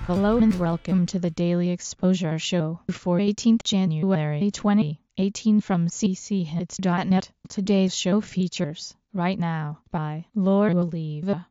Hello and welcome to the Daily Exposure Show for 18th January 2018 from cchits.net. Today's show features Right Now by Laura Oliva.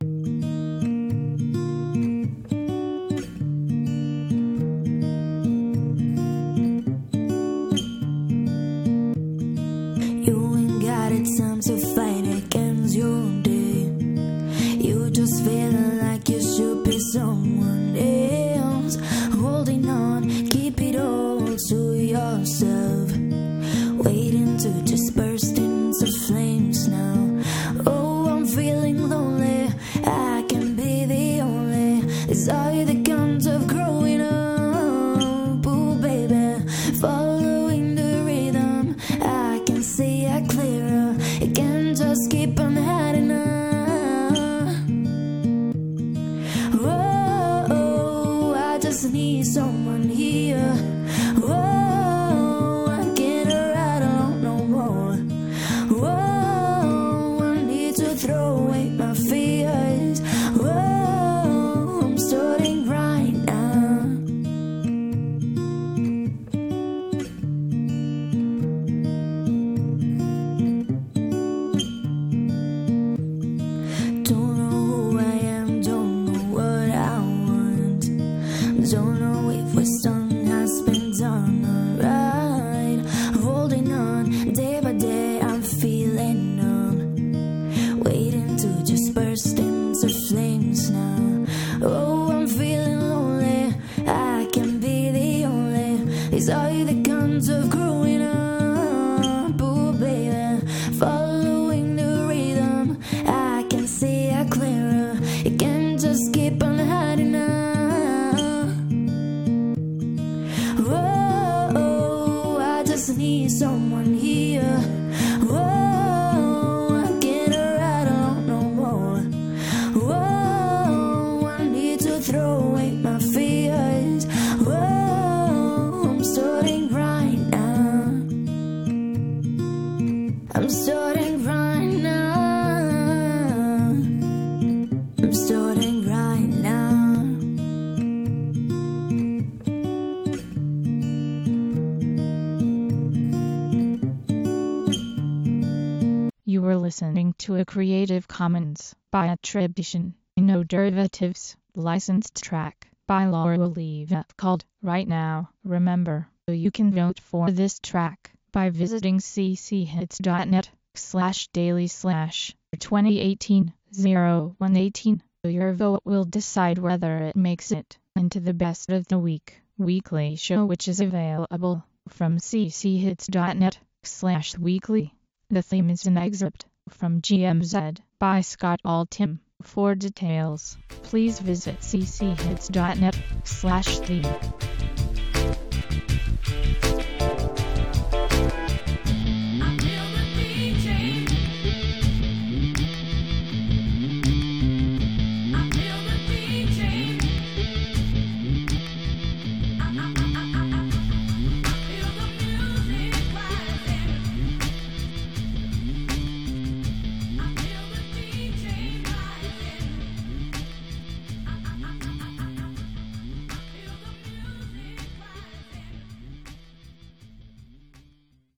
You ain't got it time to fight against your day. You just feeling like you should be someone else. Holding on, keep it all to yourself. Waiting to just burst into flames now. Oh, I'm feeling lonely. I can be the only. It's all the guns of growing up. Ooh, baby, following the rhythm, I can see it clearer. It can just keep on heading up. Whoa, I just need someone here. Whoa, I can't ride alone no more. Whoa, I need to throw away my fears. Whoa, I'm starting right now. Don't know who I am, don't know what I want. Don't know if what's done has been done alright. Holding on, day by day I'm feeling numb. Waiting to just burst into flames now. Oh, I'm feeling lonely. I can be the only. These are the guns of growing up. Ooh, baby, following the rhythm, I can see it clearer. It can just keep on hiding now. Whoa, I just need someone here. Whoa, I can't ride alone no more. Whoa, I need to throw away my fears. Whoa, I'm starting right now. I'm starting right now. I'm starting right now. You were listening to a Creative Commons by attribution, no derivatives, licensed track by Laura Oliva called Right Now. Remember, you can vote for this track by visiting cchits.net/daily/2018-0118. Your vote will decide whether it makes it into the Best of the Week weekly show, which is available from cchits.net/weekly. The theme is an excerpt from GMZ by Scott Altham. For details, please visit cchits.net/theme.